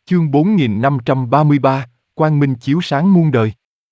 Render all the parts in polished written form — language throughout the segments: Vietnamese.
Chương 4533, Quang Minh chiếu sáng muôn đời.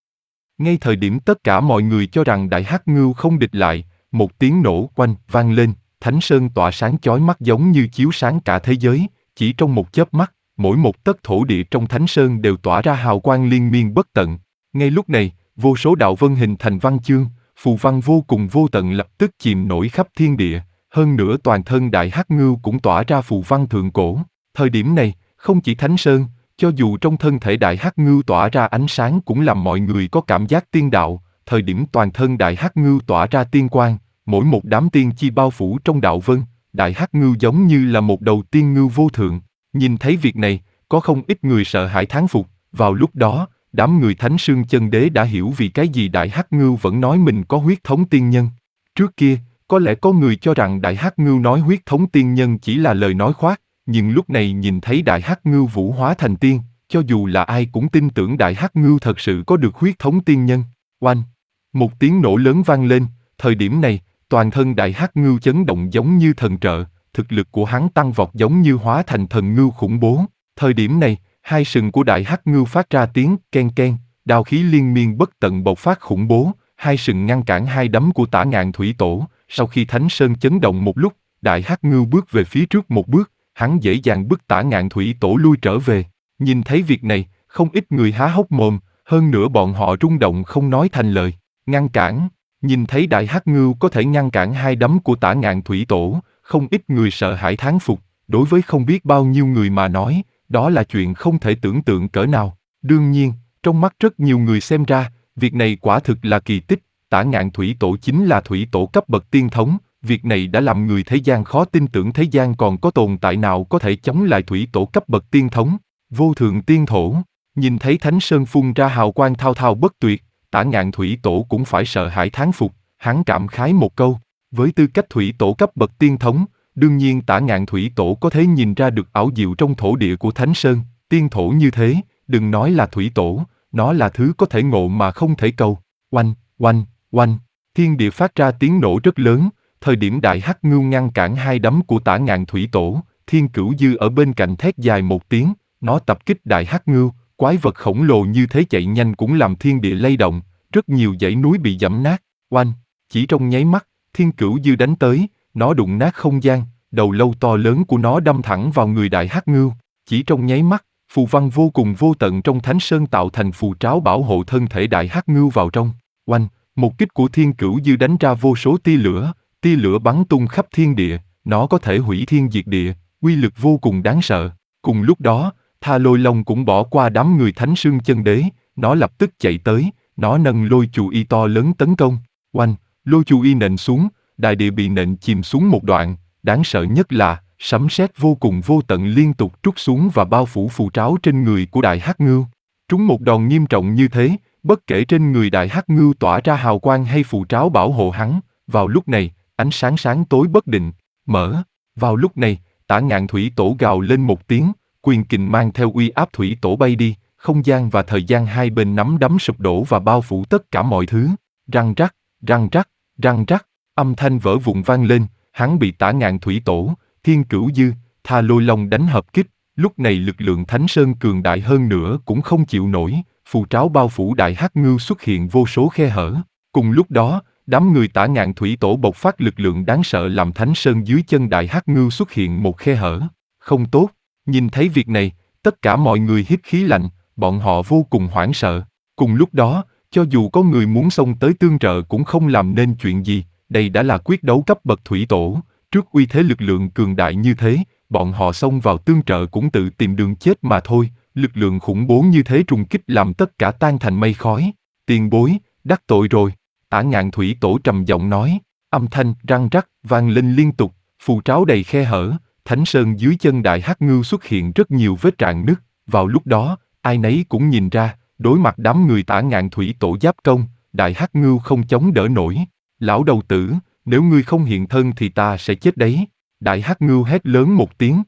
Ngay thời điểm tất cả mọi người cho rằng Đại Hắc Ngưu không địch lại, một tiếng nổ oanh vang lên, Thánh Sơn tỏa sáng chói mắt giống như chiếu sáng cả thế giới, chỉ trong một chớp mắt, mỗi một tấc thổ địa trong Thánh Sơn đều tỏa ra hào quang liên miên bất tận. Ngay lúc này, vô số đạo vân hình thành văn chương, phù văn vô cùng vô tận lập tức chìm nổi khắp thiên địa, hơn nữa toàn thân Đại Hắc Ngưu cũng tỏa ra phù văn thượng cổ. Thời điểm này, không chỉ Thánh Sơn, cho dù trong thân thể Đại Hắc Ngưu tỏa ra ánh sáng cũng làm mọi người có cảm giác tiên đạo. Thời điểm toàn thân Đại Hắc Ngưu tỏa ra tiên quang, mỗi một đám tiên chi bao phủ trong đạo vân, Đại Hắc Ngưu giống như là một đầu tiên ngưu vô thượng. Nhìn thấy việc này, có không ít người sợ hãi thán phục. Vào lúc đó, đám người Thánh Sương Chân Đế đã hiểu vì cái gì Đại Hắc Ngưu vẫn nói mình có huyết thống tiên nhân. Trước kia, có lẽ có người cho rằng Đại Hắc Ngưu nói huyết thống tiên nhân chỉ là lời nói khoác, nhưng lúc này nhìn thấy Đại Hắc Ngưu vũ hóa thành tiên, cho dù là ai cũng tin tưởng Đại Hắc Ngưu thật sự có được huyết thống tiên nhân. Oanh! Một tiếng nổ lớn vang lên, thời điểm này, toàn thân Đại Hắc Ngưu chấn động giống như thần trợ, thực lực của hắn tăng vọt giống như hóa thành thần ngưu khủng bố. Thời điểm này, hai sừng của Đại Hắc Ngưu phát ra tiếng ken ken, đao khí liên miên bất tận bộc phát khủng bố, hai sừng ngăn cản hai đấm của Tả Ngạn Thủy Tổ. Sau khi Thánh Sơn chấn động một lúc, Đại Hắc Ngưu bước về phía trước một bước, hắn dễ dàng bức Tả Ngạn Thủy Tổ lui trở về. Nhìn thấy việc này, không ít người há hốc mồm, hơn nữa bọn họ rung động không nói thành lời. Ngăn cản, nhìn thấy Đại Hắc Ngưu có thể ngăn cản hai đấm của Tả Ngạn Thủy Tổ, không ít người sợ hãi thán phục, đối với không biết bao nhiêu người mà nói, đó là chuyện không thể tưởng tượng cỡ nào. Đương nhiên, trong mắt rất nhiều người xem ra, việc này quả thực là kỳ tích, Tả Ngạn Thủy Tổ chính là thủy tổ cấp bậc tiên thống, việc này đã làm người thế gian khó tin tưởng thế gian còn có tồn tại nào có thể chống lại thủy tổ cấp bậc tiên thống. Vô thượng tiên thổ, nhìn thấy Thánh Sơn phun ra hào quang thao thao bất tuyệt, Tả Ngạn Thủy Tổ cũng phải sợ hãi thán phục, hắn cảm khái một câu, với tư cách thủy tổ cấp bậc tiên thống, đương nhiên Tả Ngạn Thủy Tổ có thể nhìn ra được ảo diệu trong thổ địa của Thánh Sơn, tiên thổ như thế, đừng nói là thủy tổ, nó là thứ có thể ngộ mà không thể cầu. Oanh, oanh, oanh, thiên địa phát ra tiếng nổ rất lớn, thời điểm Đại Hắc Ngưu ngăn cản hai đấm của Tả Ngạn Thủy Tổ, Thiên Cửu Dư ở bên cạnh thét dài một tiếng, nó tập kích Đại Hắc Ngưu, quái vật khổng lồ như thế chạy nhanh cũng làm thiên địa lay động, rất nhiều dãy núi bị giẫm nát. Oanh, chỉ trong nháy mắt, Thiên Cửu Dư đánh tới, nó đụng nát không gian, đầu lâu to lớn của nó đâm thẳng vào người Đại Hắc Ngưu, chỉ trong nháy mắt, phù văn vô cùng vô tận trong Thánh Sơn tạo thành phù tráo bảo hộ thân thể Đại Hắc Ngưu vào trong. Oanh, một kích của Thiên Cửu Dư đánh ra vô số tia lửa bắn tung khắp thiên địa, nó có thể hủy thiên diệt địa, uy lực vô cùng đáng sợ. Cùng lúc đó, Tha Lôi Long cũng bỏ qua đám người Thánh Sương Chân Đế, nó lập tức chạy tới, nó nâng lôi chù y to lớn tấn công. Oanh, lôi chù y nện xuống, đại địa bị nện chìm xuống một đoạn, đáng sợ nhất là sấm sét vô cùng vô tận liên tục trút xuống và bao phủ phù tráo trên người của Đại Hắc Ngưu. Trúng một đòn nghiêm trọng như thế, bất kể trên người Đại Hắc Ngưu tỏa ra hào quang hay phù tráo bảo hộ hắn, vào lúc này, ánh sáng sáng tối bất định, mở. Vào lúc này, Tả Ngạn Thủy Tổ gào lên một tiếng, quyền kình mang theo uy áp thủy tổ bay đi, không gian và thời gian hai bên nắm đấm sụp đổ và bao phủ tất cả mọi thứ. Răng rắc, răng rắc, răng rắc, âm thanh vỡ vụn vang lên, hắn bị Tả Ngạn Thủy Tổ, Thiên Cửu Dư, Tha Lôi Long đánh hợp kích. Lúc này lực lượng Thánh Sơn cường đại hơn nữa cũng không chịu nổi, phù tráo bao phủ Đại Hắc Ngưu xuất hiện vô số khe hở. Cùng lúc đó, đám người Tả Ngạn Thủy Tổ bộc phát lực lượng đáng sợ làm Thánh Sơn dưới chân Đại Hắc Ngưu xuất hiện một khe hở. Không tốt, nhìn thấy việc này, tất cả mọi người hít khí lạnh, bọn họ vô cùng hoảng sợ. Cùng lúc đó, cho dù có người muốn xông tới tương trợ cũng không làm nên chuyện gì, đây đã là quyết đấu cấp bậc thủy tổ. Trước uy thế lực lượng cường đại như thế, bọn họ xông vào tương trợ cũng tự tìm đường chết mà thôi. Lực lượng khủng bố như thế trùng kích làm tất cả tan thành mây khói. Tiền bối, đắc tội rồi. Tả Ngạn Thủy Tổ trầm giọng nói, âm thanh răng rắc vang lên liên tục, phù tráo đầy khe hở, Thánh Sơn dưới chân Đại Hắc Ngưu xuất hiện rất nhiều vết rạn nứt. Vào lúc đó, ai nấy cũng nhìn ra, đối mặt đám người Tả Ngạn Thủy Tổ giáp công, Đại Hắc Ngưu không chống đỡ nổi. Lão đầu tử, nếu ngươi không hiện thân thì ta sẽ chết đấy. Đại Hắc Ngưu hét lớn một tiếng,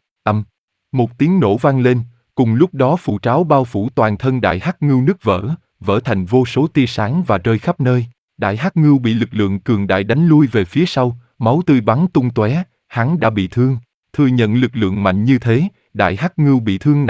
một tiếng nổ vang lên, cùng lúc đó phù tráo bao phủ toàn thân Đại Hắc Ngưu nứt vỡ thành vô số tia sáng và rơi khắp nơi. Đại Hắc Ngưu bị lực lượng cường đại đánh lui về phía sau, máu tươi bắn tung tóe, hắn đã bị thương. Thừa nhận lực lượng mạnh như thế, Đại Hắc Ngưu bị thương nặng,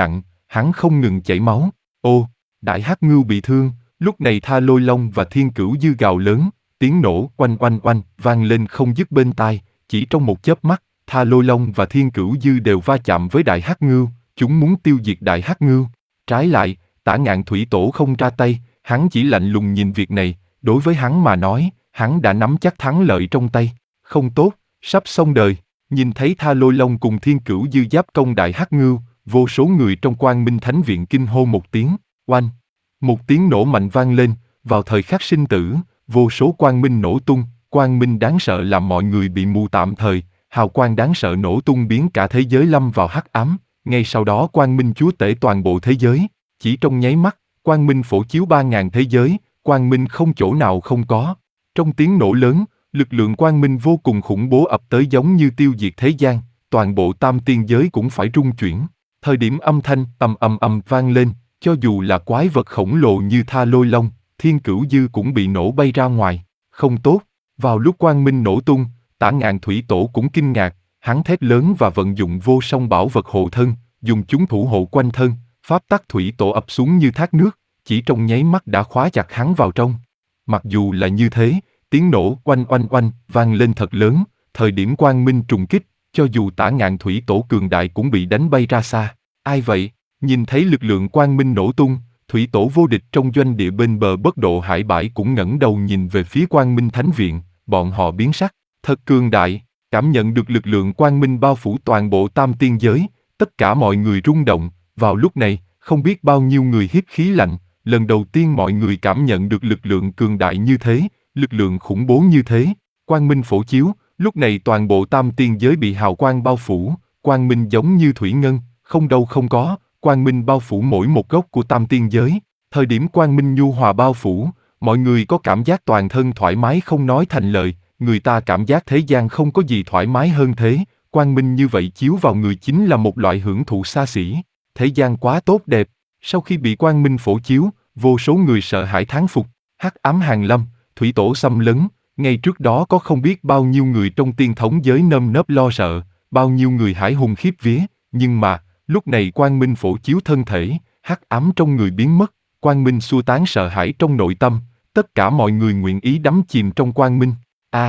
hắn không ngừng chảy máu. Ô, Đại Hắc Ngưu bị thương, lúc này Tha Lôi Long và Thiên Cửu Dư gào lớn, tiếng nổ oanh oanh oanh vang lên không dứt bên tai, chỉ trong một chớp mắt, Tha Lôi Long và Thiên Cửu Dư đều va chạm với Đại Hắc Ngưu, chúng muốn tiêu diệt Đại Hắc Ngưu. Trái lại, Tả Ngạn Thủy Tổ không ra tay, hắn chỉ lạnh lùng nhìn việc này, đối với hắn mà nói, hắn đã nắm chắc thắng lợi trong tay. Không tốt, sắp xong đời. Nhìn thấy Tha Lôi Long cùng Thiên Cửu Dư giáp công Đại Hắc Ngưu, vô số người trong Quang Minh Thánh Viện kinh hô một tiếng, oanh. Một tiếng nổ mạnh vang lên, vào thời khắc sinh tử, vô số quang minh nổ tung, quang minh đáng sợ làm mọi người bị mù tạm thời, hào quang đáng sợ nổ tung biến cả thế giới lâm vào hắc ám, ngay sau đó quang minh chúa tể toàn bộ thế giới, chỉ trong nháy mắt, quang minh phổ chiếu 3.000 thế giới, quang minh không chỗ nào không có. Trong tiếng nổ lớn, lực lượng quang minh vô cùng khủng bố ập tới giống như tiêu diệt thế gian, toàn bộ tam tiên giới cũng phải rung chuyển. Thời điểm âm thanh ầm vang lên, cho dù là quái vật khổng lồ như Tha Lôi Long, Thiên Cửu Dư cũng bị nổ bay ra ngoài. Không tốt, vào lúc quang minh nổ tung, Tả Ngạn Thủy Tổ cũng kinh ngạc, hắn thét lớn và vận dụng vô song bảo vật hộ thân, dùng chúng thủ hộ quanh thân, pháp tắc thủy tổ ập xuống như thác nước, chỉ trong nháy mắt đã khóa chặt hắn vào trong. Mặc dù là như thế, tiếng nổ oanh vang lên thật lớn, thời điểm quang minh trùng kích, cho dù Tả Ngạn Thủy Tổ cường đại cũng bị đánh bay ra xa. Ai vậy? Nhìn thấy lực lượng quang minh nổ tung, Thủy Tổ vô địch trong doanh địa bên bờ Bất Độ Hải bãi cũng ngẩng đầu nhìn về phía Quang Minh Thánh Viện, bọn họ biến sắc, thật cường đại, cảm nhận được lực lượng quang minh bao phủ toàn bộ tam tiên giới, tất cả mọi người rung động, vào lúc này, không biết bao nhiêu người hít khí lạnh, lần đầu tiên mọi người cảm nhận được lực lượng cường đại như thế, lực lượng khủng bố như thế, quang minh phổ chiếu, lúc này toàn bộ tam tiên giới bị hào quang bao phủ, quang minh giống như thủy ngân, không đâu không có. Quang minh bao phủ mỗi một góc của tam tiên giới, thời điểm quang minh nhu hòa bao phủ, mọi người có cảm giác toàn thân thoải mái không nói thành lời, người ta cảm giác thế gian không có gì thoải mái hơn thế, quang minh như vậy chiếu vào người chính là một loại hưởng thụ xa xỉ, thế gian quá tốt đẹp. Sau khi bị quang minh phổ chiếu, vô số người sợ hãi thán phục, hắc ám hàng lâm, thủy tổ xâm lấn, ngay trước đó có không biết bao nhiêu người trong tiên thống giới nơm nớp lo sợ, bao nhiêu người hải hùng khiếp vía, nhưng mà lúc này quang minh phổ chiếu thân thể, hắc ám trong người biến mất, quang minh xua tán sợ hãi trong nội tâm, tất cả mọi người nguyện ý đắm chìm trong quang minh.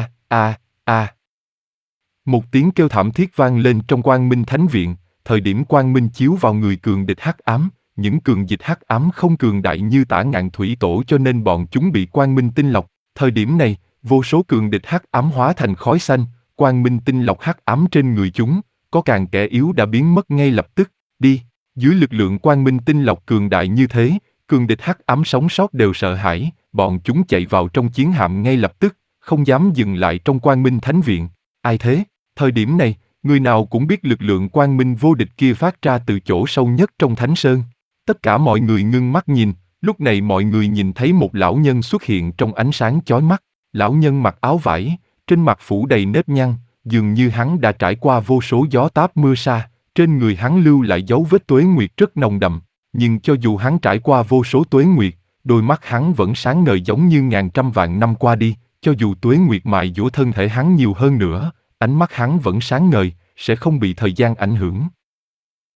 A. Một tiếng kêu thảm thiết vang lên trong Quang Minh Thánh Viện, thời điểm quang minh chiếu vào người cường địch hắc ám, những cường dịch hắc ám không cường đại như Tả Ngạn Thủy Tổ cho nên bọn chúng bị quang minh tinh lọc, thời điểm này, vô số cường địch hắc ám hóa thành khói xanh, quang minh tinh lọc hắc ám trên người chúng. Có càng kẻ yếu đã biến mất ngay lập tức, đi, dưới lực lượng quang minh tinh lọc cường đại như thế, cường địch hắc ám sống sót đều sợ hãi, bọn chúng chạy vào trong chiến hạm ngay lập tức, không dám dừng lại trong Quang Minh Thánh Viện. Ai thế? Thời điểm này, người nào cũng biết lực lượng quang minh vô địch kia phát ra từ chỗ sâu nhất trong Thánh Sơn. Tất cả mọi người ngưng mắt nhìn, lúc này mọi người nhìn thấy một lão nhân xuất hiện trong ánh sáng chói mắt, lão nhân mặc áo vải, trên mặt phủ đầy nếp nhăn, dường như hắn đã trải qua vô số gió táp mưa sa, trên người hắn lưu lại dấu vết tuế nguyệt rất nồng đậm, nhưng cho dù hắn trải qua vô số tuế nguyệt, đôi mắt hắn vẫn sáng ngời giống như ngàn trăm vạn năm qua đi, cho dù tuế nguyệt mài dũa thân thể hắn nhiều hơn nữa, ánh mắt hắn vẫn sáng ngời, sẽ không bị thời gian ảnh hưởng.